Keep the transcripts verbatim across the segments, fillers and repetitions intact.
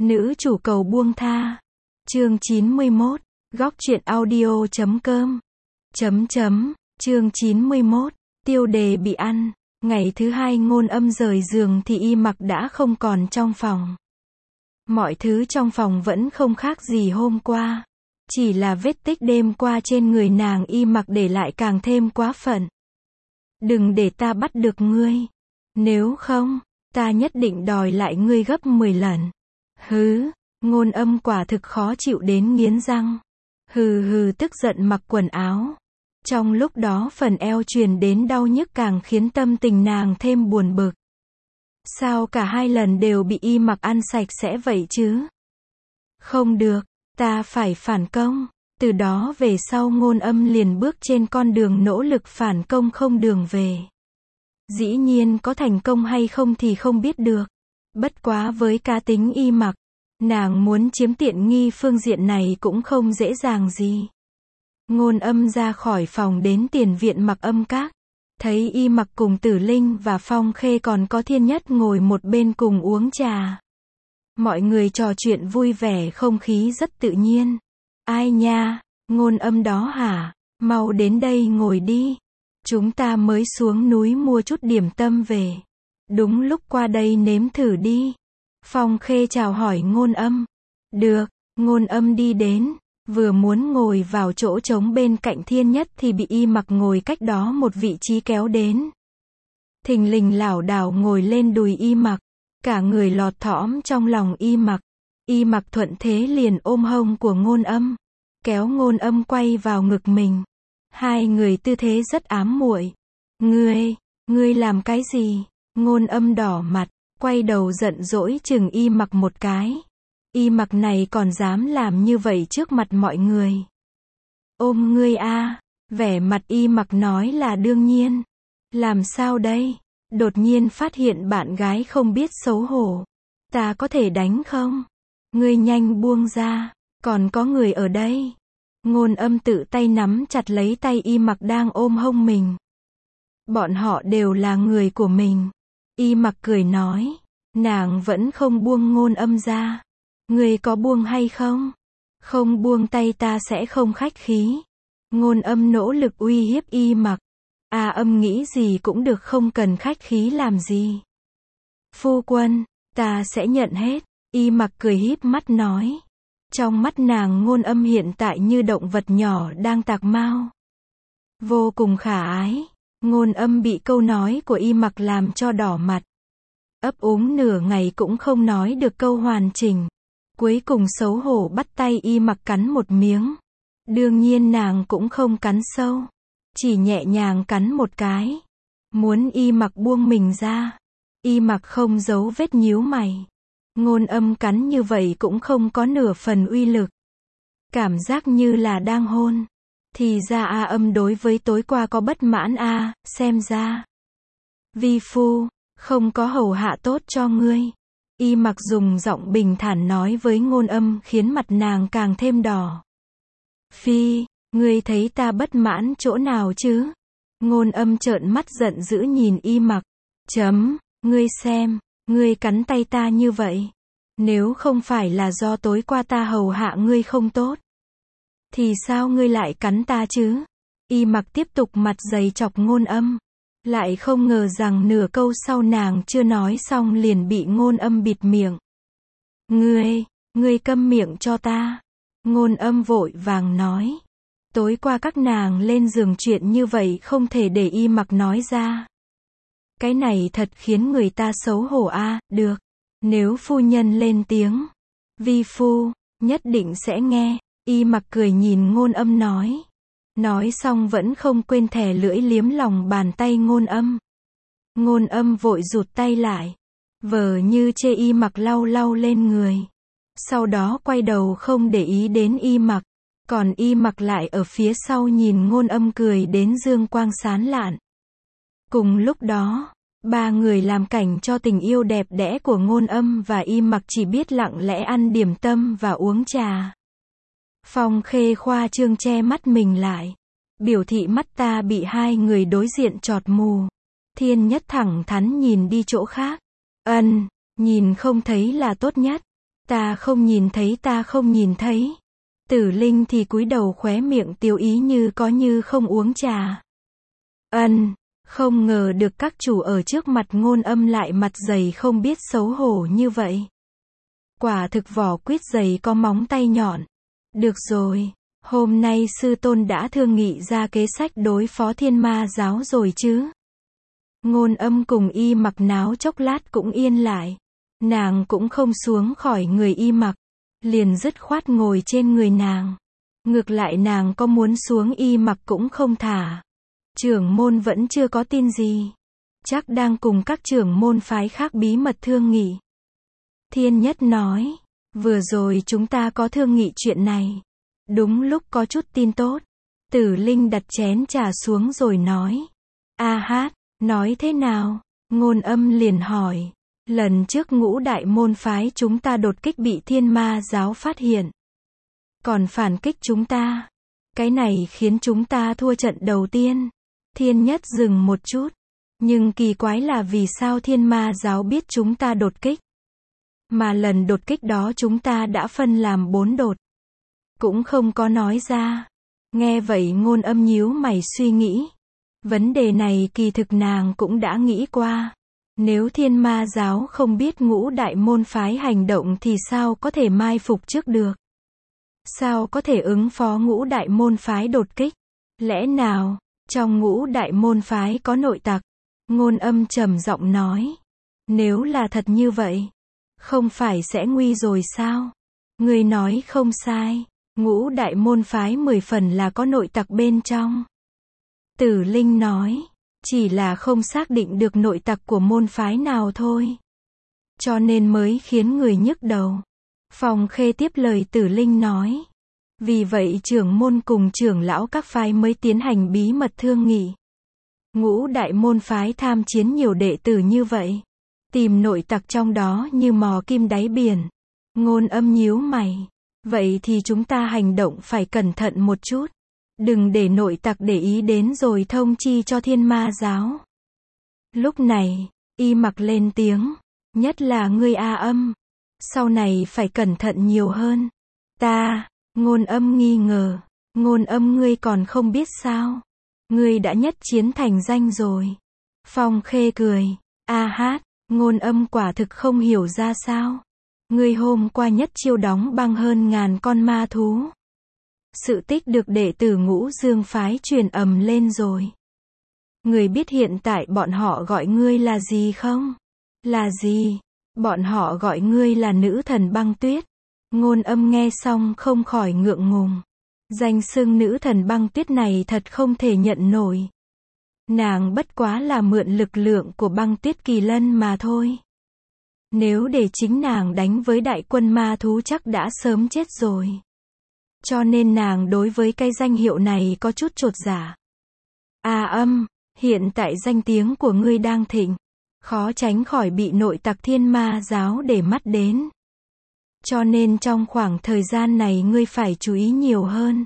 Nữ chủ cầu buông tha. Chương chín mươi mốt. Góc truyện audio chấm com. Chấm chấm. Chương chín mươi mốt. Tiêu đề bị ăn. Ngày thứ hai Ngôn Âm rời giường thì Y Mặc đã không còn trong phòng. Mọi thứ trong phòng vẫn không khác gì hôm qua. Chỉ là vết tích đêm qua trên người nàng Y Mặc để lại càng thêm quá phận. Đừng để ta bắt được ngươi. Nếu không, ta nhất định đòi lại ngươi gấp mười lần. Hứ, Ngôn Âm quả thực khó chịu đến nghiến răng. Hừ hừ tức giận mặc quần áo. Trong lúc đó phần eo truyền đến đau nhức càng khiến tâm tình nàng thêm buồn bực. Sao cả hai lần đều bị Y Mặc ăn sạch sẽ vậy chứ? Không được, ta phải phản công. Từ đó về sau Ngôn Âm liền bước trên con đường nỗ lực phản công không đường về. Dĩ nhiên có thành công hay không thì không biết được. Bất quá với cá tính Y Mặc, nàng muốn chiếm tiện nghi phương diện này cũng không dễ dàng gì. Ngôn Âm ra khỏi phòng đến tiền viện Mặc Âm Các. Thấy Y Mặc cùng Tử Linh và Phong Khê còn có Thiên Nhất ngồi một bên cùng uống trà. Mọi người trò chuyện vui vẻ, không khí rất tự nhiên. Ai nha, Ngôn Âm đó hả? Mau đến đây ngồi đi. Chúng ta mới xuống núi mua chút điểm tâm về. Đúng lúc qua đây nếm thử đi. Phong Khê chào hỏi Ngôn Âm. Được, Ngôn Âm đi đến. Vừa muốn ngồi vào chỗ trống bên cạnh Thiên Nhất thì bị Y Mặc ngồi cách đó một vị trí kéo đến. Thình lình lảo đảo ngồi lên đùi Y Mặc. Cả người lọt thõm trong lòng Y Mặc. Y Mặc thuận thế liền ôm hông của Ngôn Âm. Kéo Ngôn Âm quay vào ngực mình. Hai người tư thế rất ám muội. Ngươi, ngươi làm cái gì? Ngôn Âm đỏ mặt, quay đầu giận dỗi chừng Y Mặc một cái. Y Mặc này còn dám làm như vậy trước mặt mọi người. Ôm ngươi a, vẻ mặt Y Mặc nói là đương nhiên. Làm sao đây? Đột nhiên phát hiện bạn gái không biết xấu hổ. Ta có thể đánh không? Ngươi nhanh buông ra, còn có người ở đây. Ngôn Âm tự tay nắm chặt lấy tay Y Mặc đang ôm hông mình. Bọn họ đều là người của mình. Y Mặc cười nói. Nàng vẫn không buông Ngôn Âm ra. Ngươi có buông hay không? Không buông tay ta sẽ không khách khí. Ngôn Âm nỗ lực uy hiếp Y Mặc. A Âm nghĩ gì cũng được, không cần khách khí làm gì. Phu quân, ta sẽ nhận hết. Y Mặc cười híp mắt nói. Trong mắt nàng Ngôn Âm hiện tại như động vật nhỏ đang tạc mao. Vô cùng khả ái. Ngôn Âm bị câu nói của Y Mặc làm cho đỏ mặt. Ấp úng nửa ngày cũng không nói được câu hoàn chỉnh. Cuối cùng xấu hổ bắt tay Y Mặc cắn một miếng. Đương nhiên nàng cũng không cắn sâu. Chỉ nhẹ nhàng cắn một cái. Muốn Y Mặc buông mình ra. Y Mặc không giấu vết nhíu mày. Ngôn Âm cắn như vậy cũng không có nửa phần uy lực. Cảm giác như là đang hôn. Thì ra A Âm đối với tối qua có bất mãn a, à, xem ra. Vi phu, không có hầu hạ tốt cho ngươi. Y Mặc dùng giọng bình thản nói với Ngôn Âm khiến mặt nàng càng thêm đỏ. Phi, ngươi thấy ta bất mãn chỗ nào chứ? Ngôn Âm trợn mắt giận dữ nhìn Y Mặc. Chấm, ngươi xem, ngươi cắn tay ta như vậy. Nếu không phải là do tối qua ta hầu hạ ngươi không tốt, thì sao ngươi lại cắn ta chứ? Y Mặc tiếp tục mặt dày chọc Ngôn Âm. Lại không ngờ rằng nửa câu sau nàng chưa nói xong liền bị Ngôn Âm bịt miệng. Ngươi, ngươi câm miệng cho ta. Ngôn Âm vội vàng nói. Tối qua các nàng lên giường chuyện như vậy không thể để Y Mặc nói ra. Cái này thật khiến người ta xấu hổ a, à, được. Nếu phu nhân lên tiếng, vi phu, nhất định sẽ nghe. Y Mặc cười nhìn Ngôn Âm nói. Nói xong vẫn không quên thè lưỡi liếm lòng bàn tay Ngôn Âm. Ngôn Âm vội rụt tay lại. Vờ như chê Y Mặc lau lau lên người. Sau đó quay đầu không để ý đến Y Mặc. Còn Y Mặc lại ở phía sau nhìn Ngôn Âm cười đến dương quang sáng lạn. Cùng lúc đó, ba người làm cảnh cho tình yêu đẹp đẽ của Ngôn Âm và Y Mặc chỉ biết lặng lẽ ăn điểm tâm và uống trà. Phong Khê khoa trương che mắt mình lại. Biểu thị mắt ta bị hai người đối diện chọt mù. Thiên Nhất thẳng thắn nhìn đi chỗ khác. Ân, nhìn không thấy là tốt nhất. Ta không nhìn thấy, ta không nhìn thấy. Tử Linh thì cúi đầu, khóe miệng tiêu ý như có như không uống trà. Ân, không ngờ được các chủ ở trước mặt Ngôn Âm lại mặt dày không biết xấu hổ như vậy. Quả thực vỏ quýt dày có móng tay nhọn. Được rồi, hôm nay sư tôn đã thương nghị ra kế sách đối phó Thiên Ma giáo rồi chứ. Ngôn Âm cùng Y Mặc náo chốc lát cũng yên lại. Nàng cũng không xuống khỏi người Y Mặc, liền dứt khoát ngồi trên người nàng. Ngược lại nàng có muốn xuống Y Mặc cũng không thả. Trưởng môn vẫn chưa có tin gì. Chắc đang cùng các trưởng môn phái khác bí mật thương nghị. Thiên Nhất nói, vừa rồi chúng ta có thương nghị chuyện này. Đúng lúc có chút tin tốt. Tử Linh đặt chén trà xuống rồi nói. A hát, nói thế nào? Ngôn Âm liền hỏi. Lần trước Ngũ đại môn phái chúng ta đột kích bị Thiên Ma giáo phát hiện. Còn phản kích chúng ta. Cái này khiến chúng ta thua trận đầu tiên. Thiên Nhất dừng một chút. Nhưng kỳ quái là vì sao Thiên Ma giáo biết chúng ta đột kích. Mà lần đột kích đó chúng ta đã phân làm bốn đột. Cũng không có nói ra. Nghe vậy Ngôn Âm nhíu mày suy nghĩ. Vấn đề này kỳ thực nàng cũng đã nghĩ qua. Nếu Thiên Ma giáo không biết Ngũ đại môn phái hành động thì sao có thể mai phục trước được? Sao có thể ứng phó Ngũ đại môn phái đột kích? Lẽ nào, trong Ngũ đại môn phái có nội tặc? Ngôn Âm trầm giọng nói. Nếu là thật như vậy, không phải sẽ nguy rồi sao? Người nói không sai. Ngũ đại môn phái mười phần là có nội tặc bên trong. Tử Linh nói. Chỉ là không xác định được nội tặc của môn phái nào thôi. Cho nên mới khiến người nhức đầu. Phong Khê tiếp lời Tử Linh nói. Vì vậy trưởng môn cùng trưởng lão các phái mới tiến hành bí mật thương nghị. Ngũ đại môn phái tham chiến nhiều đệ tử như vậy. Tìm nội tặc trong đó như mò kim đáy biển. Ngôn Âm nhíu mày. Vậy thì chúng ta hành động phải cẩn thận một chút. Đừng để nội tặc để ý đến rồi thông chi cho Thiên Ma giáo. Lúc này, Y Mặc lên tiếng. Nhất là ngươi A Âm. Sau này phải cẩn thận nhiều hơn. Ta, Ngôn Âm nghi ngờ. Ngôn Âm ngươi còn không biết sao. Ngươi đã nhất chiến thành danh rồi. Phong Khê cười. A hát, Ngôn Âm quả thực không hiểu ra sao. Ngươi hôm qua nhất chiêu đóng băng hơn ngàn con ma thú. Sự tích được đệ tử Ngũ Dương phái truyền ầm lên rồi. Người biết hiện tại bọn họ gọi ngươi là gì không? Là gì? Bọn họ gọi ngươi là nữ thần băng tuyết. Ngôn Âm nghe xong không khỏi ngượng ngùng. Danh xưng nữ thần băng tuyết này thật không thể nhận nổi. Nàng bất quá là mượn lực lượng của băng tuyết kỳ lân mà thôi. Nếu để chính nàng đánh với đại quân ma thú chắc đã sớm chết rồi. Cho nên nàng đối với cái danh hiệu này có chút chột dạ. A Âm, hiện tại danh tiếng của ngươi đang thịnh. Khó tránh khỏi bị nội tặc Thiên Ma giáo để mắt đến. Cho nên trong khoảng thời gian này ngươi phải chú ý nhiều hơn.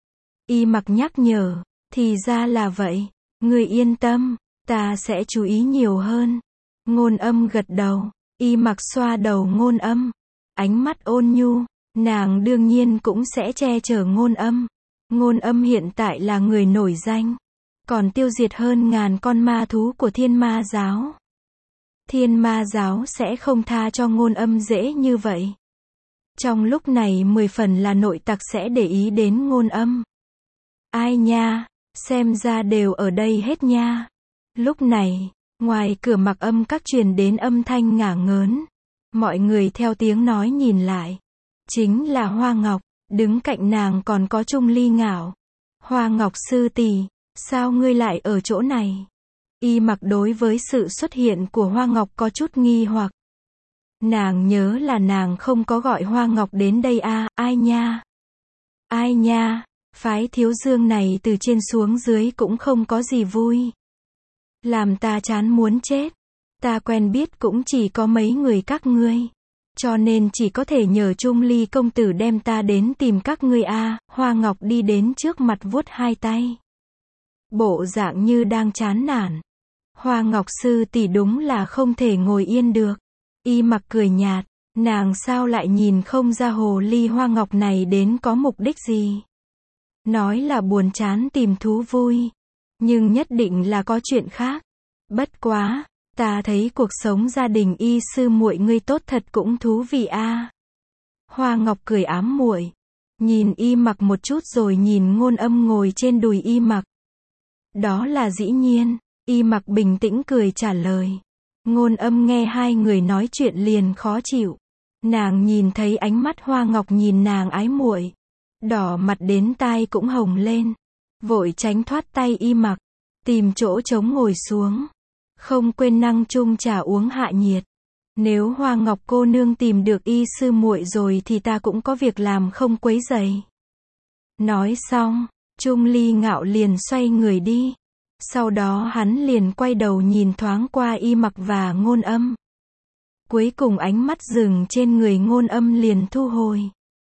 Y Mặc nhắc nhở, thì ra là vậy. Ngươi yên tâm, ta sẽ chú ý nhiều hơn. Ngôn Âm gật đầu. Y Mặc xoa đầu Ngôn Âm. Ánh mắt ôn nhu. Nàng đương nhiên cũng sẽ che chở Ngôn Âm. Ngôn Âm hiện tại là người nổi danh. Còn tiêu diệt hơn ngàn con ma thú của Thiên Ma giáo. Thiên Ma giáo sẽ không tha cho Ngôn Âm dễ như vậy. Trong lúc này mười phần là nội tặc sẽ để ý đến Ngôn Âm. Ai nha, xem ra đều ở đây hết nha. Lúc này, ngoài cửa Mặc Âm các truyền đến âm thanh ngả ngớn. Mọi người theo tiếng nói nhìn lại. Chính là Hoa Ngọc, đứng cạnh nàng còn có Trung Ly Ngạo. Hoa Ngọc sư tỷ, sao ngươi lại ở chỗ này? Y Mặc đối với sự xuất hiện của Hoa Ngọc có chút nghi hoặc. Nàng nhớ là nàng không có gọi Hoa Ngọc đến đây à, ai nha? Ai nha, phái Thiếu Dương này từ trên xuống dưới cũng không có gì vui. Làm ta chán muốn chết. Ta quen biết cũng chỉ có mấy người các ngươi. Cho nên chỉ có thể nhờ Trung Ly công tử đem ta đến tìm các ngươi a. À. Hoa Ngọc đi đến trước mặt vuốt hai tay. Bộ dạng như đang chán nản. Hoa Ngọc sư tỷ đúng là không thể ngồi yên được. Y Mặc cười nhạt. Nàng sao lại nhìn không ra hồ ly hoa ngọc này đến có mục đích gì? Nói là buồn chán tìm thú vui. Nhưng nhất định là có chuyện khác. Bất quá, ta thấy cuộc sống gia đình y sư muội ngươi tốt thật cũng thú vị a. Hoa Ngọc cười ám muội, nhìn Y Mặc một chút rồi nhìn Ngôn Âm ngồi trên đùi Y Mặc. Đó là dĩ nhiên, Y Mặc bình tĩnh cười trả lời. Ngôn Âm nghe hai người nói chuyện liền khó chịu. Nàng nhìn thấy ánh mắt Hoa Ngọc nhìn nàng ái muội, đỏ mặt đến tai cũng hồng lên, vội tránh thoát tay Y Mặc, tìm chỗ trống ngồi xuống. Không quên năng chung trà uống hạ nhiệt. Nếu Hoa Ngọc cô nương tìm được y sư muội rồi thì ta cũng có việc làm không quấy rầy. Nói xong, Trung Ly Ngạo liền xoay người đi. Sau đó hắn liền quay đầu nhìn thoáng qua Y Mặc và Ngôn Âm. Cuối cùng ánh mắt dừng trên người Ngôn Âm liền thu hồi.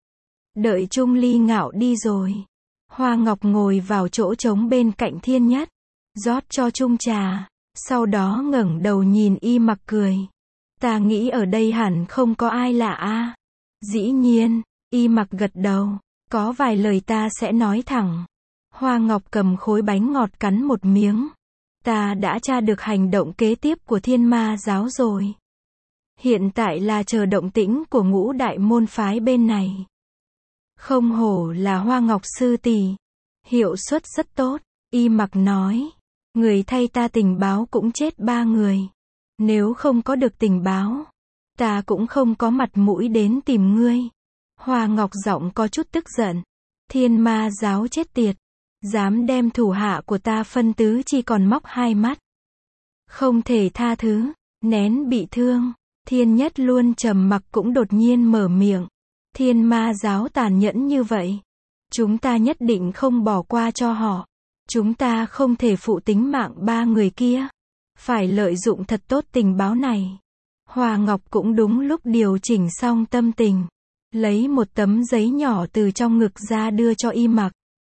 Đợi Trung Ly Ngạo đi rồi, Hoa Ngọc ngồi vào chỗ trống bên cạnh Thiên Nhất, rót cho chung trà, sau đó ngẩng đầu nhìn Y Mặc cười. Ta nghĩ ở đây hẳn không có ai lạ a. Dĩ nhiên, Y Mặc gật đầu, có vài lời ta sẽ nói thẳng. Hoa Ngọc cầm khối bánh ngọt cắn một miếng. Ta đã tra được hành động kế tiếp của Thiên Ma giáo rồi. Hiện tại là chờ động tĩnh của ngũ đại môn phái bên này. Không hổ là Hoa Ngọc sư tỷ, hiệu suất rất tốt. Y Mặc nói, người thay ta tình báo cũng chết ba người. Nếu không có được tình báo, ta cũng không có mặt mũi đến tìm ngươi. Hoa Ngọc giọng có chút tức giận. Thiên Ma giáo chết tiệt, dám đem thủ hạ của ta phân tứ chi còn móc hai mắt. Không thể tha thứ, nén bị thương. Thiên Nhất luôn trầm mặc cũng đột nhiên mở miệng. Thiên Ma giáo tàn nhẫn như vậy, chúng ta nhất định không bỏ qua cho họ. Chúng ta không thể phụ tính mạng ba người kia. Phải lợi dụng thật tốt tình báo này. Hoa Ngọc cũng đúng lúc điều chỉnh xong tâm tình, lấy một tấm giấy nhỏ từ trong ngực ra đưa cho Y Mặc.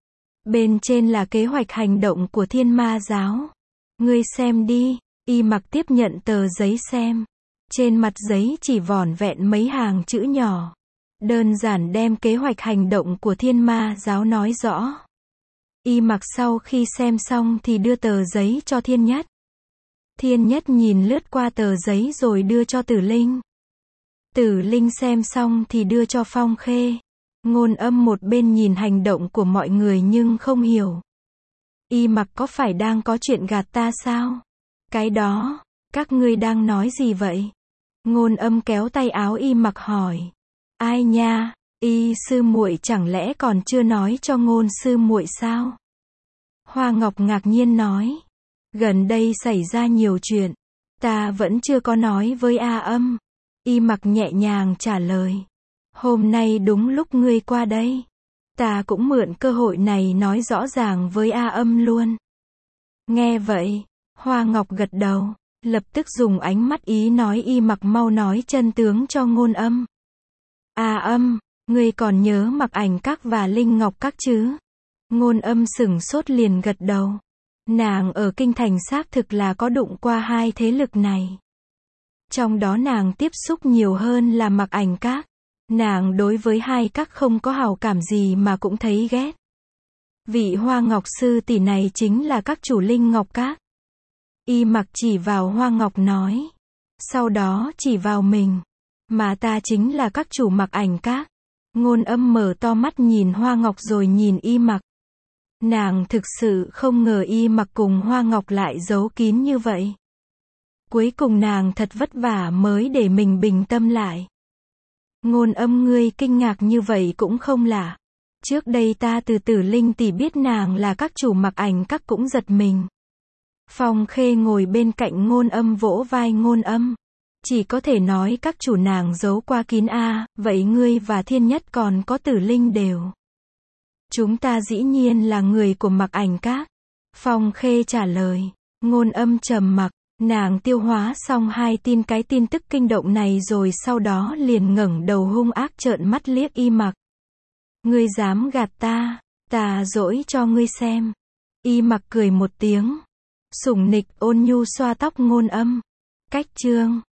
Bên trên là kế hoạch hành động của Thiên Ma giáo. Ngươi xem đi. Y Mặc tiếp nhận tờ giấy xem. Trên mặt giấy chỉ vỏn vẹn mấy hàng chữ nhỏ, đơn giản đem kế hoạch hành động của Thiên Ma giáo nói rõ. Y Mặc sau khi xem xong thì đưa tờ giấy cho Thiên Nhất. Thiên Nhất nhìn lướt qua tờ giấy rồi đưa cho Tử Linh. Tử Linh xem xong thì đưa cho Phong Khê. Ngôn Âm một bên nhìn hành động của mọi người nhưng không hiểu. Y Mặc có phải đang có chuyện gạt ta sao? Cái đó, các ngươi đang nói gì vậy? Ngôn Âm kéo tay áo Y Mặc hỏi. Ai nha, Y sư muội chẳng lẽ còn chưa nói cho Ngôn sư muội sao? Hoa Ngọc ngạc nhiên nói. Gần đây xảy ra nhiều chuyện, ta vẫn chưa có nói với A Âm. Y Mặc nhẹ nhàng trả lời. Hôm nay đúng lúc ngươi qua đây, ta cũng mượn cơ hội này nói rõ ràng với A Âm luôn. Nghe vậy, Hoa Ngọc gật đầu, lập tức dùng ánh mắt ý nói Y Mặc mau nói chân tướng cho Ngôn Âm. A Âm, ngươi còn nhớ Mặc Ảnh Các và Linh Ngọc Các chứ? Ngôn Âm sửng sốt liền gật đầu. Nàng ở kinh thành xác thực là có đụng qua hai thế lực này. Trong đó nàng tiếp xúc nhiều hơn là Mặc Ảnh Các. Nàng đối với hai các không có hảo cảm gì mà cũng thấy ghét. Vị Hoa Ngọc sư tỷ này chính là các chủ Linh Ngọc Các. Y Mặc chỉ vào Hoa Ngọc nói. Sau đó chỉ vào mình. Mà ta chính là các chủ Mặc Ảnh Các. Ngôn Âm mở to mắt nhìn Hoa Ngọc rồi nhìn Y Mặc. Nàng thực sự không ngờ Y Mặc cùng Hoa Ngọc lại giấu kín như vậy. Cuối cùng nàng thật vất vả mới để mình bình tâm lại. Ngôn Âm ngươi kinh ngạc như vậy cũng không lạ. Trước đây ta từ Tử Linh tỷ biết nàng là các chủ Mặc Ảnh Các cũng giật mình. Phong Khê ngồi bên cạnh Ngôn Âm vỗ vai Ngôn Âm. Chỉ có thể nói các chủ nàng giấu qua kín a, vậy ngươi và Thiên Nhất còn có Tử Linh đều. Chúng ta dĩ nhiên là người của Mặc Ảnh Các. Phong Khê trả lời. Ngôn Âm trầm mặc, nàng tiêu hóa xong hai tin cái tin tức kinh động này rồi sau đó liền ngẩng đầu hung ác trợn mắt liếc Y Mặc. Ngươi dám gạt ta, ta dỗi cho ngươi xem. Y Mặc cười một tiếng, sủng nịch ôn nhu xoa tóc Ngôn Âm. Cách chương